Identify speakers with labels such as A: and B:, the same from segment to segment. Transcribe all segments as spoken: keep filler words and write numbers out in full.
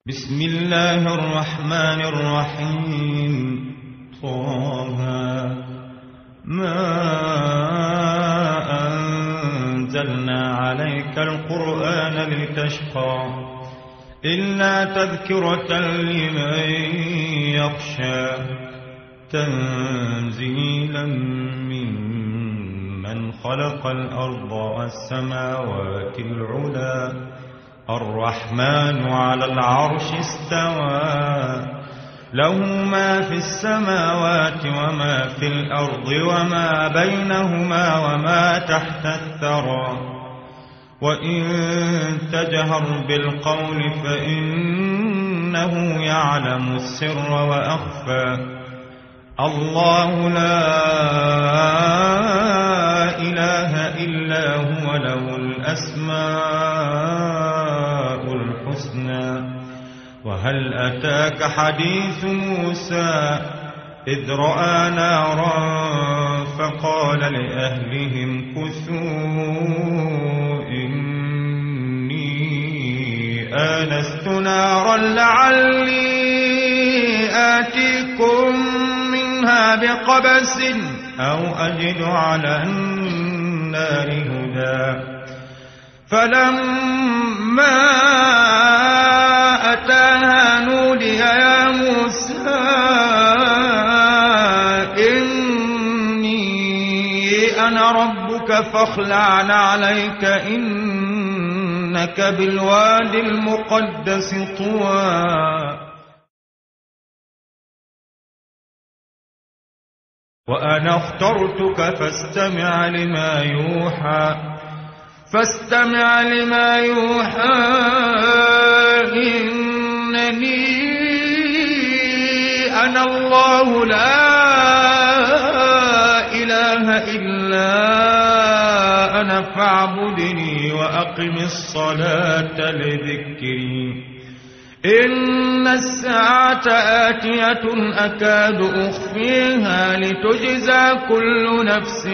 A: بسم الله الرحمن الرحيم. طه ما أنزلنا عليك القرآن لتشقى إلا تذكرة لمن يخشى تنزيلا ممن خلق الأرض والسماوات العلى الرحمن على العرش استوى له ما في السماوات وما في الأرض وما بينهما وما تحت الثرى وإن تجهر بالقول فإنه يعلم السر وأخفى الله لا إله إلا هو له الأسماء الحسنى. وهل أتاك حديث موسى إذ رأى نارا فقال لأهلهم كثوا إني آنست نارا لعلي آتيكم منها بقبس أو أجد على النار هدى. فلما أتاها نودي يا موسى إني أنا ربك فاخلع نعليك إنك بالواد المقدس طوى. وأنا اخترتك فاستمع لما يوحى فاستمع لما يوحى إنني أنا الله لا إله إلا أنا فاعبدني وأقم الصلاة لذكري. إن الساعة آتية أكاد أخفيها لتجزى كل نفس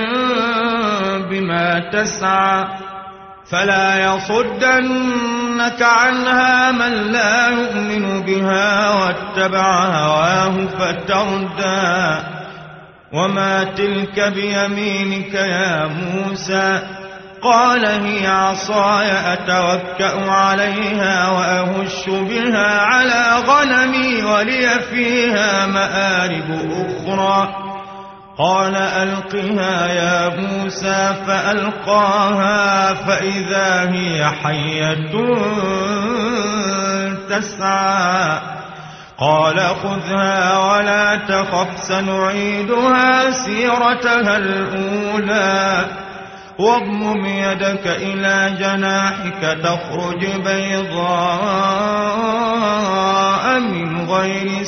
A: بما تسعى فلا يصدنك عنها من لا يؤمن بها واتبع هواه فتردى. وما تلك بيمينك يا موسى قال هي عصاي أتوكأ عليها وأهش بها على غنمي ولي فيها مآرب أخرى. قال ألقها يا موسى فألقاها فإذا هي حية تسعى. قال خذها ولا تخف سنعيدها سيرتها الأولى واضمم يدك إلى جناحك تخرج بيضاء من غير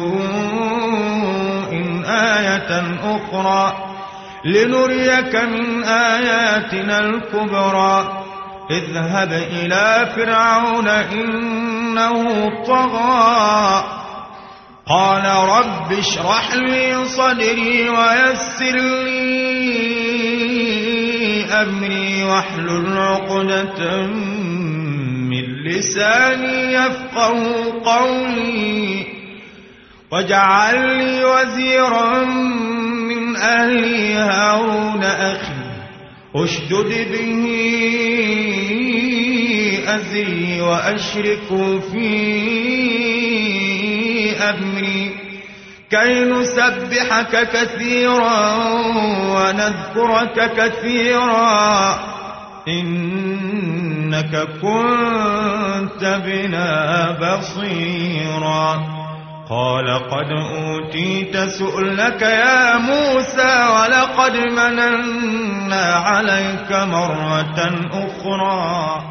A: سوء آية أخرى لنريك من آياتنا الكبرى. اذهب إلى فرعون إنه طغى قال رب اشرح لي صدري ويسر لي أمري واحلل عقدة من لساني يفقه قولي واجعل لي وزيرا من أهلي هارون أخي اشدد به أزري وأشركه في أمري كي نسبحك كثيرا ونذكرك كثيرا إنك كنت بنا بصيرا. قال قد أوتيت سؤلك يا موسى ولقد مننا عليك مرة أخرى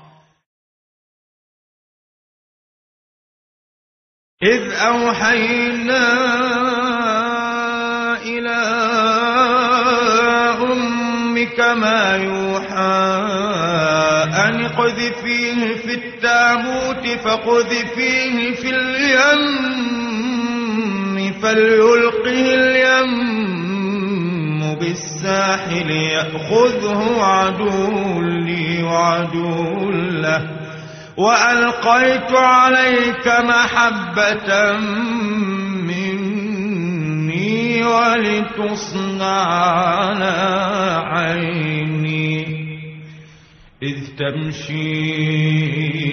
A: إذ أوحينا إلى أمك ما يوحى أن اقذفيه في التابوت فاقذفيه في اليم فليلقه اليم بالساحل يأخذه عدو لي وعدو له وألقيت عليك محبة مني ولتصنع على عيني إذ تمشي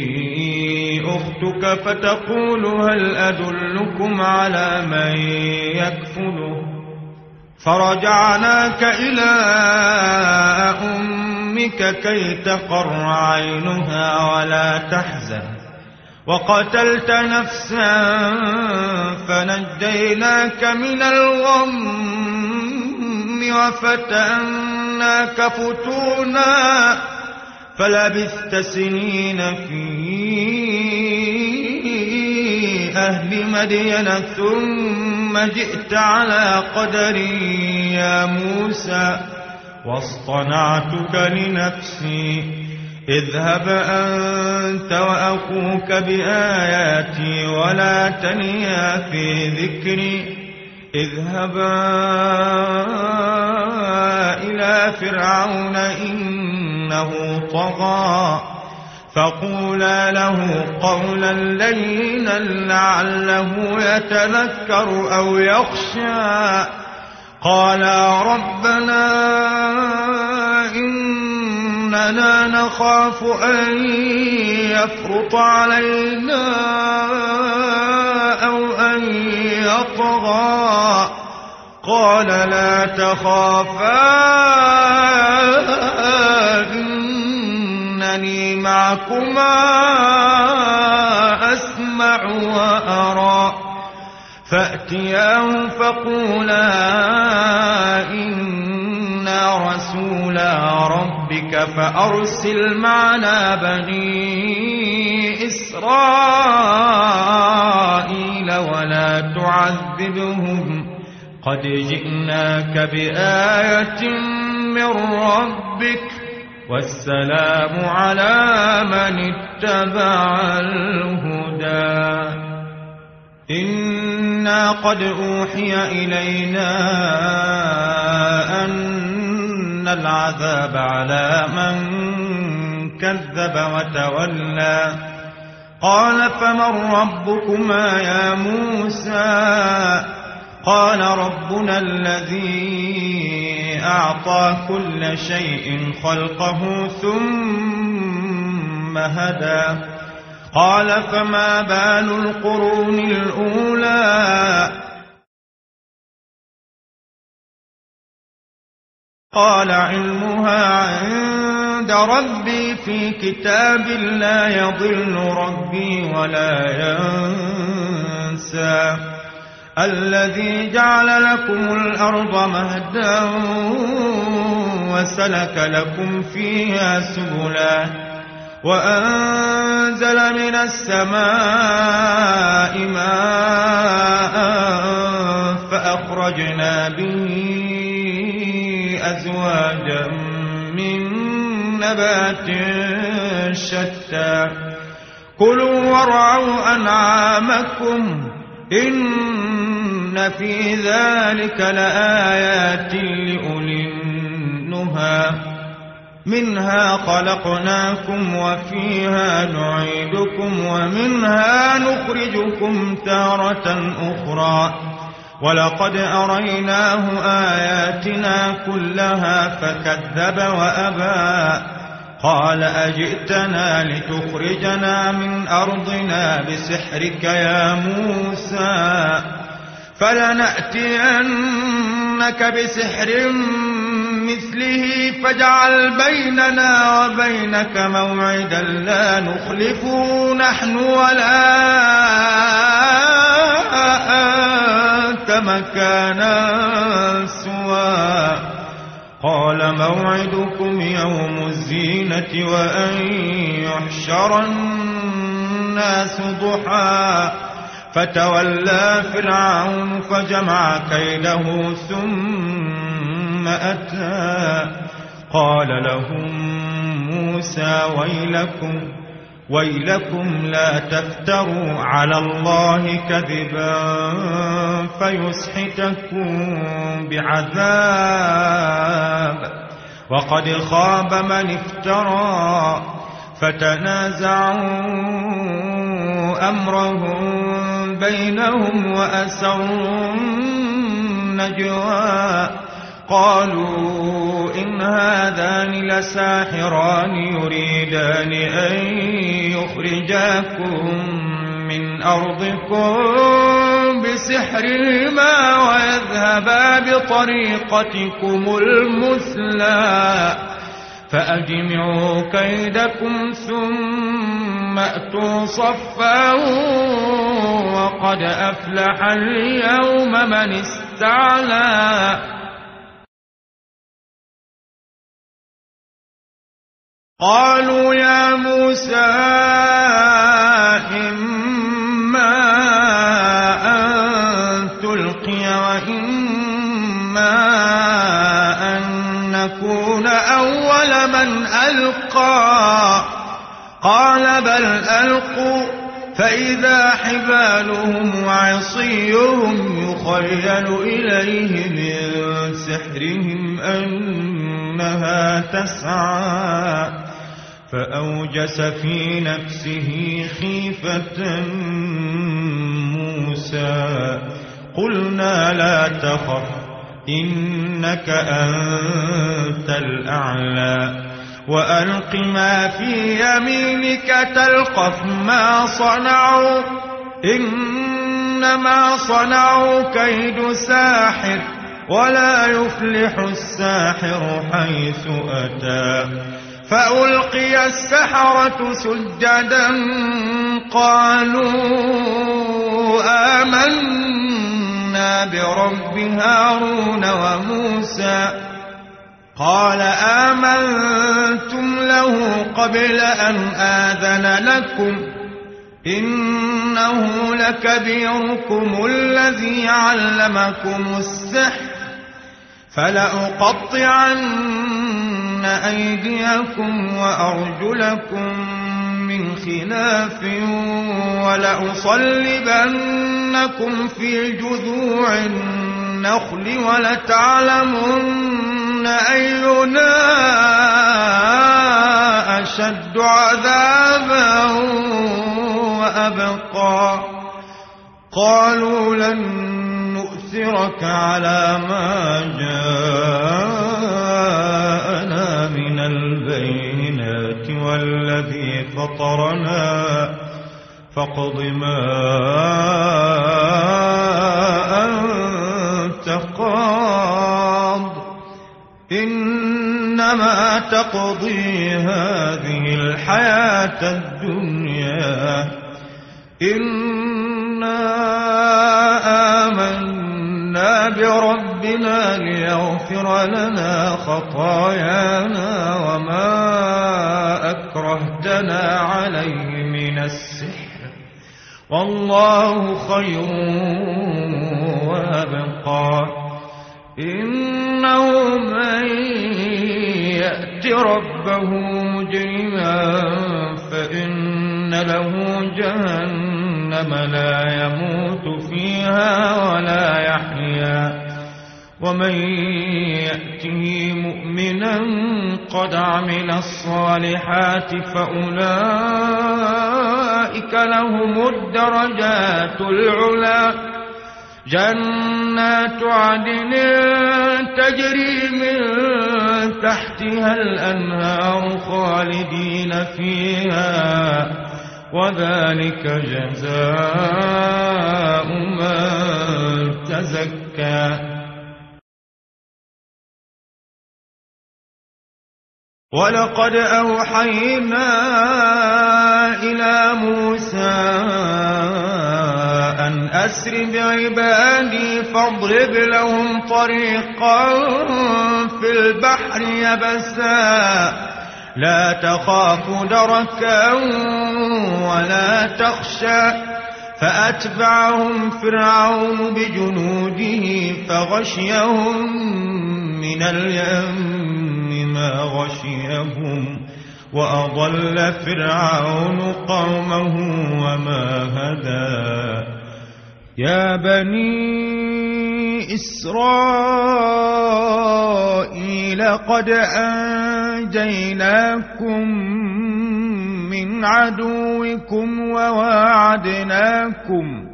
A: أختك فتقول هل أدلكم على من يكفله فرجعناك إلى أمك كي تقر عينها ولا تحزن وقتلت نفسا فنجيناك من الغم وفتناك فتونا فلبثت سنين في أهل مدين ثم جئت على قدري يا موسى واصطنعتك لنفسي اذهب أنت وأخوك بآياتي ولا تنيا في ذكري اذهبا إلى فرعون إنه طغى فقولا له قولا لينا لعله يتذكر أو يخشى قالا ربنا إننا نخاف أن يفرط علينا أو أن يطغى قال لا تخافا إنني معكما أسمع وأرى فأتياه فقولا إنا رسولا ربك فأرسل معنا بني إسرائيل ولا تعذبهم قد جئناك بآية من ربك والسلام على من اتبع الهدى إنا قد أوحي إلينا أن العذاب على من كذب وتولى قال فمن ربكما يا موسى قال ربنا الذي أعطى كل شيء خلقه ثم هدى قال فما بال القرون الأولى قال علمها عند ربي في كتاب لا يضل ربي ولا ينسى الذي جعل لكم الأرض مهدا وسلك لكم فيها سبلا وأنزل من السماء ماء فأخرجنا به أزواجا من نبات شتى كلوا وارعوا أنعامكم إن في ذلك لآيات لأولي النهى منها خلقناكم وفيها نعيدكم ومنها نخرجكم تارة أخرى ولقد أريناه آياتنا كلها فكذب وأبى قال أجئتنا لتخرجنا من أرضنا بسحرك يا موسى فلنأتينك بسحر مثله فاجعل بيننا وبينك موعدا لا نخلفه نحن ولا أنت مكانا سوى قال موعدكم يوم الزينة وأن يحشر الناس ضحى فتولى فرعون فجمع كيده ثم أتى قال لهم موسى ويلكم ويلكم لا تفتروا على الله كذبا فيسحتكم بعذاب وقد خاب من افترى فتنازعوا أمرهم بينهم وأسروا النجوى قالوا إن هذان لساحران يريدان أن يخرجاكم من أرضكم بسحرهما ويذهبا بطريقتكم المثلى فأجمعوا كيدكم ثم أتوا صفا وقد أفلح اليوم من استعلى قالوا يا موسى إما أن تلقي وإما أن نكون أول من ألقى قال بل ألقوا فإذا حبالهم وعصيهم يخيل إليه من سحرهم أنها تسعى فأوجس في نفسه خيفة موسى قلنا لا تخف إنك أنت الأعلى وألق ما في يمينك تلقف ما صنعوا إنما صنعوا كيد ساحر ولا يفلح الساحر حيث أتى فألقي السحرة سجدا قالوا آمنا برب هارون وموسى قال آمنتم له قبل أن آذن لكم إنه لكبيركم الذي علمكم السحر فلأقطعن أيديكم وأرجلكم من خلاف ولأصلبنكم في جذوع النخل ولتعلمن أينا أشد عذابا وأبقى قالوا لن نؤثرك على ما جاءنا من البينات والذي فطرنا فاقض ما أنت قاض إنما تقضي هذه الحياة الدنيا إنا آمنا بربنا ليغفر لنا خطايانا وما أكرهتنا عليه من السحر والله خير وأبقى إنه من يأت ربه مجرما فإن له جهنم لا يموت فيها ولا يحيا ومن يأته مؤمنا قد عمل الصالحات فأولئك لهم الدرجات العلى جنات عدن تجري من تحتها الأنهار خالدين فيها وذلك جزاء من تزكى ولقد أوحينا إلى موسى أن أسر بعبادي فاضرب لهم طريقا في البحر يبسا لا تخاف دركا ولا تخشى فأتبعهم فرعون بجنوده فغشيهم من اليم ما غشيهم وأضل فرعون قومه وما هدى يا بني إسرائيل قد أنجيناكم من عدوكم وواعدناكم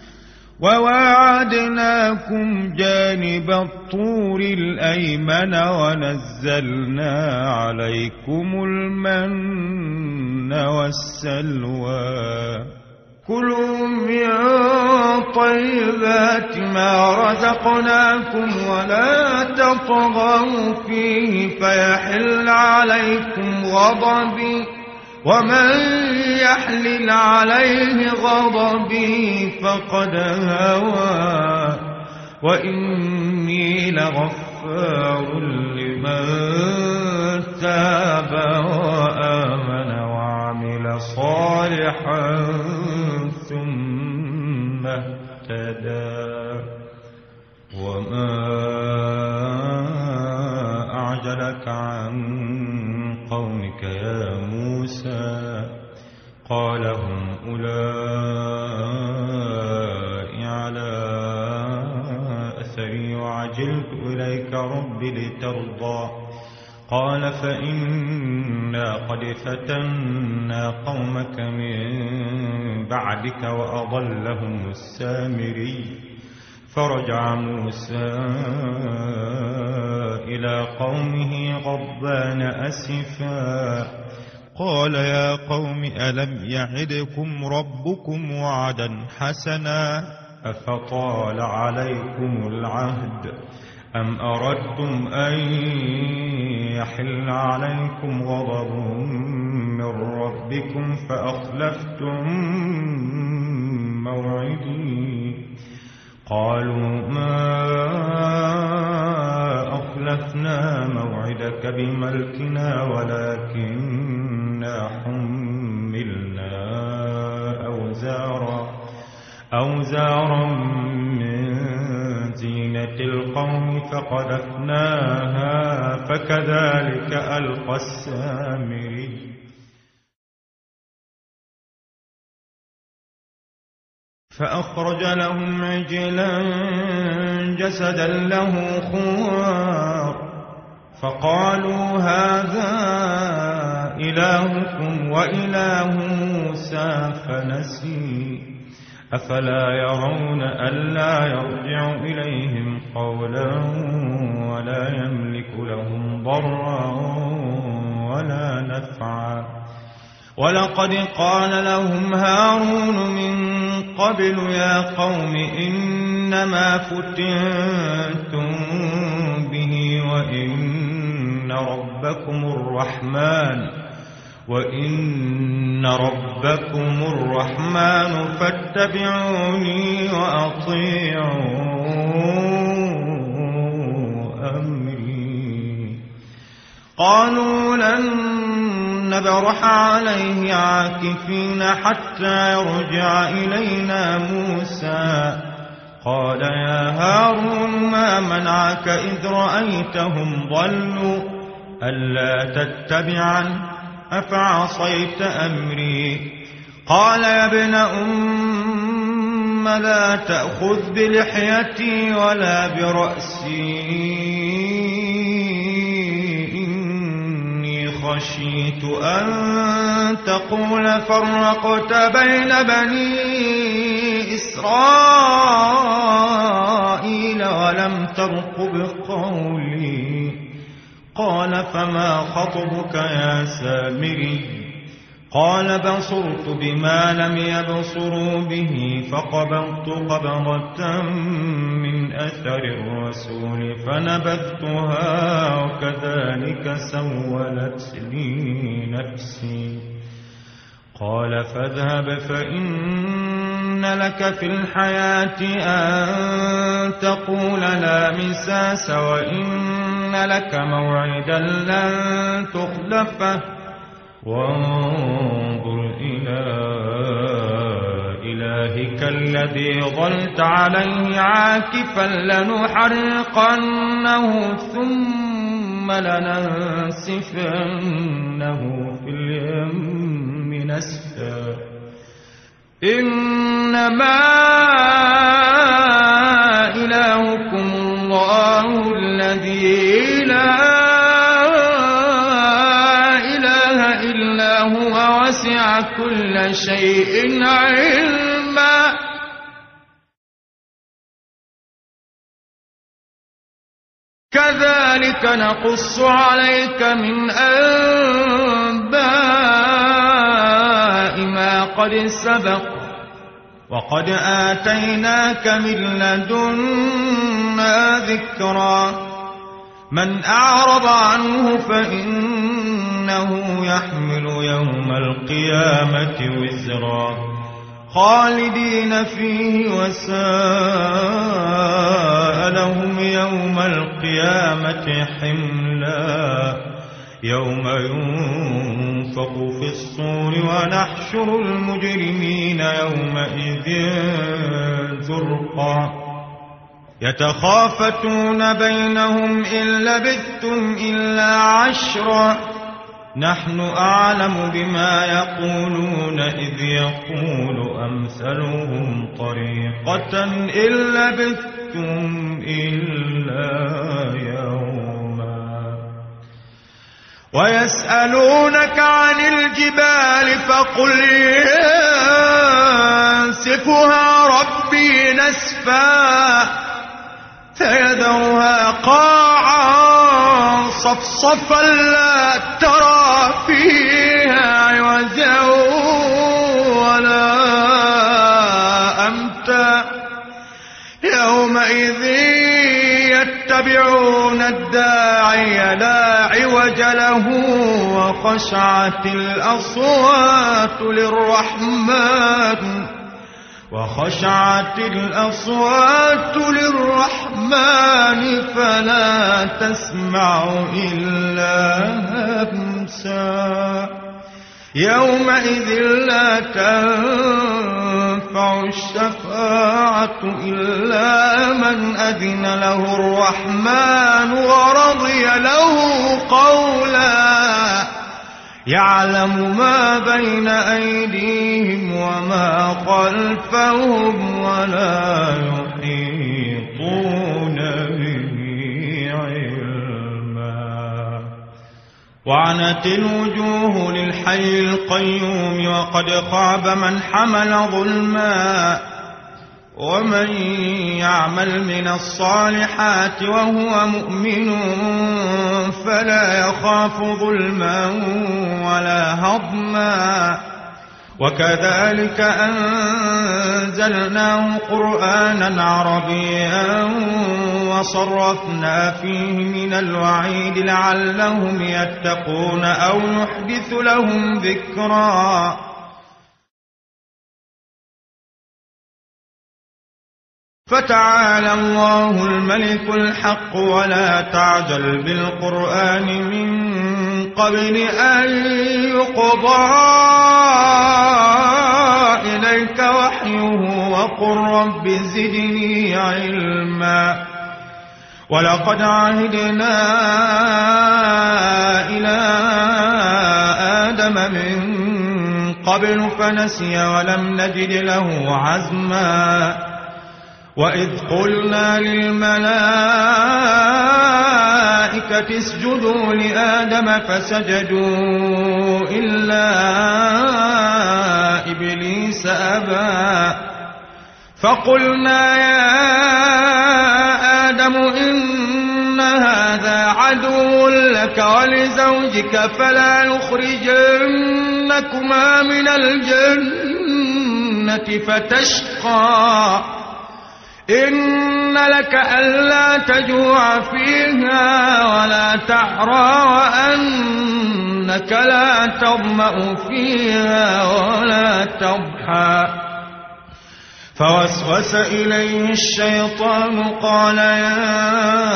A: وواعدناكم جانب الطور الأيمن ونزلنا عليكم المن والسلوى كلوا من طيبات ما رزقناكم ولا تطغوا فيه فيحل عليكم غضبي ومن يحلل عليه غضبي فقد هوى وإني لغفار لمن تاب وآمن وعمل صالحا ثم اهتدى وما أعجلك عن قومك يا موسى قال هم أولئك على أثري وعجلت إليك رب لترضى قال فإنا قد فتنا قومك من بعدك وأضلهم السامري فرجع موسى إلى قومه غضبان أسفا قال يا قوم ألم يعدكم ربكم وعدا حسنا أفطال عليكم العهد أم أردتم أن يحل عليكم غضب من ربكم فأخلفتم موعدي قالوا ما أخلفنا موعدك بملكنا ولكننا حملنا أوزارا أوزارا من زينة القوم فقذفناها فكذلك ألقى السامري فأخرج لهم عجلا جسدا له خوار فقالوا هذا إلهكم وإله موسى فنسي أفلا يرون ألا يرجع إليهم قولا ولا يملك لهم ضرا ولا نفعا ولقد قال لهم هارون من قبل يا قوم إنما فتنتم به وإن ربكم الرحمن وإن ربكم الرحمن فاتبعوني وأطيعوا أمري قالوا لن نبرح عليه عاكفين حتى يرجع إلينا موسى قال يا هارون ما منعك إذ رأيتهم ضلوا ألا تتبعن أفعصيت أمري قال يا ابن أم لا تأخذ بلحيتي ولا برأسي خشيت أن تقول فرقت بين بني إسرائيل ولم ترقب قولي قال فما خطبك يا سامري قال بصرت بما لم يبصروا به فقبضت قبضة من أثر الرسول فنبذتها وكذلك سولت لي نفسي قال فاذهب فإن لك في الحياة أن تقول لا مساس وإن لك موعدا لن تخلفه وانظر إلى إلهك الذي ظلت عليه عاكفا لنحرقنه ثم لننسفنه في اليم نسفا إنما إلهكم الله الذي لا وسع كل شيء علما كذلك نقص عليك من أنباء ما قد سبق وقد آتيناك من لدنا ذكرا من أعرض عنه فإنه يحمل يوم القيامة وزرا خالدين فيه وساء لهم يوم القيامة حملا يوم ينفخ في الصور ونحشر المجرمين يومئذ زرقا يتخافتون بينهم إن لبثتم إلا عشرا نحن أعلم بما يقولون إذ يقول أمثلهم طريقة إن لبثتم إلا يوما ويسألونك عن الجبال فقل ينسفها ربي نسفا فيذرها قاعا صفصفا لا ترى فيها عوجا ولا أمتا يومئذ يتبعون الداعي لا عوج له وخشعت الأصوات للرحمن وخشعت الأصوات للرحمن فلا تسمع إلا همسا يومئذ لا تنفع الشفاعة إلا من أذن له الرحمن ورضي له قولا يعلم ما بين أيديهم وما خلفهم ولا يحيطون به علما وعنت الوجوه للحي القيوم وقد خاب من حمل ظلما ومن يعمل من الصالحات وهو مؤمن فلا يخاف ظلما ولا هضما وكذلك أنزلناه قرآنا عربيا وصرفنا فيه من الوعيد لعلهم يتقون أو يحدث لهم ذكرا فتعالى الله الملك الحق ولا تعجل بالقرآن من قبل أن يقضى إليك وحيه وقل رب زدني علما ولقد عهدنا إلى آدم من قبل فنسي ولم نجد له عزما وإذ قلنا للملائكة اسجدوا لآدم فسجدوا إلا إبليس أبى فقلنا يا آدم إن هذا عدو لك ولزوجك فلا يخرجنكما من الجنة فتشقى إن لك ألا تجوع فيها ولا تعرى وأنك لا تظمأ فيها ولا تضحى فوسوس إليه الشيطان قال يا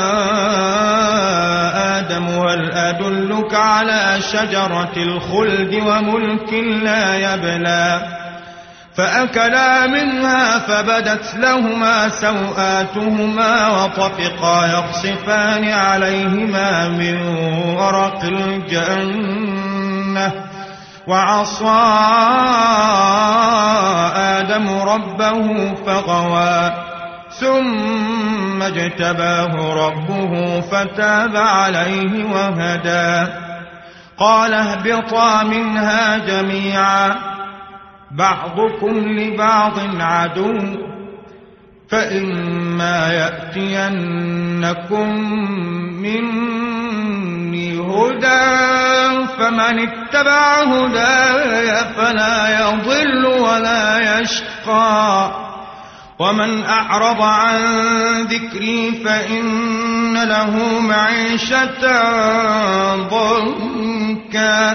A: آدم هل أدلك على شجرة الخلد وملك لا يبلى فأكلا منها فبدت لهما سوآتهما وطفقا يخصفان عليهما من ورق الجنة وعصى آدم ربه فغوى ثم اجتباه ربه فتاب عليه وهدى قال اهبطا منها جميعا بعضكم لبعض عدو فإما يأتينكم مني هدى فمن اتبع هداي فلا يضل ولا يشقى ومن أعرض عن ذكري فإن له معيشة ضنكا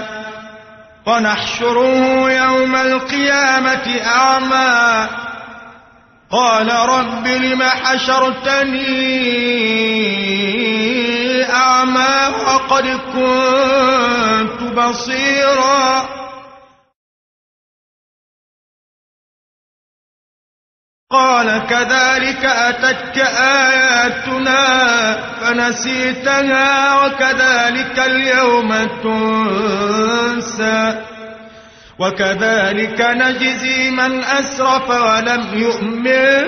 A: ونحشره يوم القيامة أعمى قال رب لم حشرتني أعمى وقد كنت بصيرا قال كذلك أتتك آياتنا فنسيتها وكذلك اليوم تنسى وكذلك نجزي من أسرف ولم يؤمن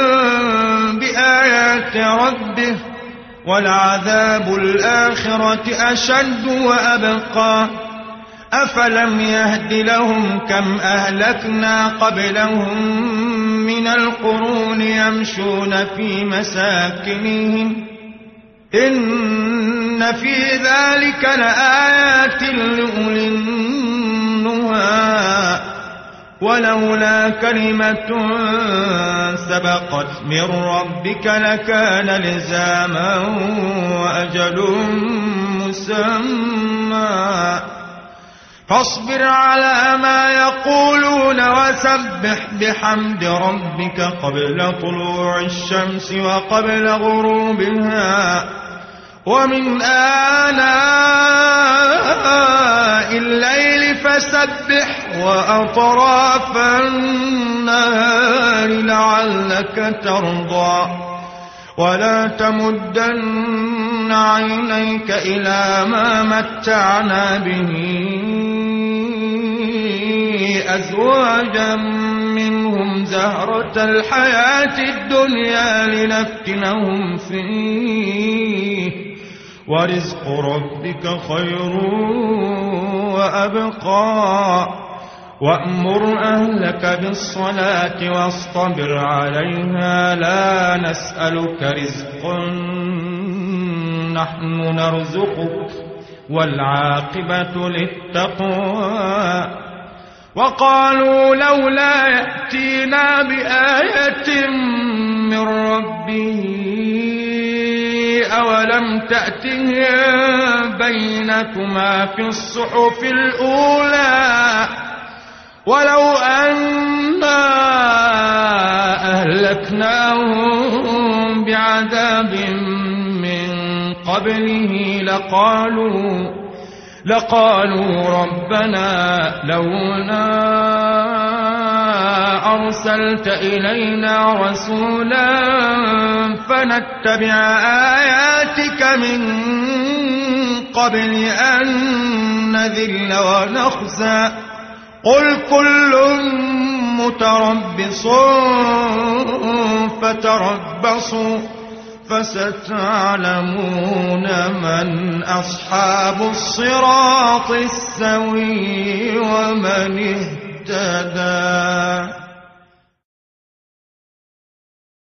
A: بآيات ربه ولعذاب الآخرة أشد وأبقى أفلم يهد لهم كم أهلكنا قبلهم من القرون يمشون في مساكنهم إن في ذلك لآيات لأولي النهى ولولا كلمة سبقت من ربك لكان لزاما وأجل مسمى فاصبر على ما يقولون وسبح بحمد ربك قبل طلوع الشمس وقبل غروبها ومن آناء الليل فسبح وأطراف النهار لعلك ترضى ولا تمدن عينيك إلى ما متعنا به أزواجا منهم زهرة الحياة الدنيا لنفتنهم فيه ورزق ربك خير وأبقى وأمر أهلك بالصلاة واصطبر عليها لا نسألك رزقا نحن نرزقك والعاقبة للتقوى وقالوا لولا يأتينا بآية من ربه أولم تأتهم بينة ما في الصحف الأولى ولو أنا أهلكناهم بعذاب من قبله لقالوا لقالوا ربنا لولا أرسلت إلينا رسولا فنتبع آياتك من قبل أن نذل ونخزى قل كل متربص فتربصوا فستعلمون من أصحاب الصراط السوي ومن اهتدى.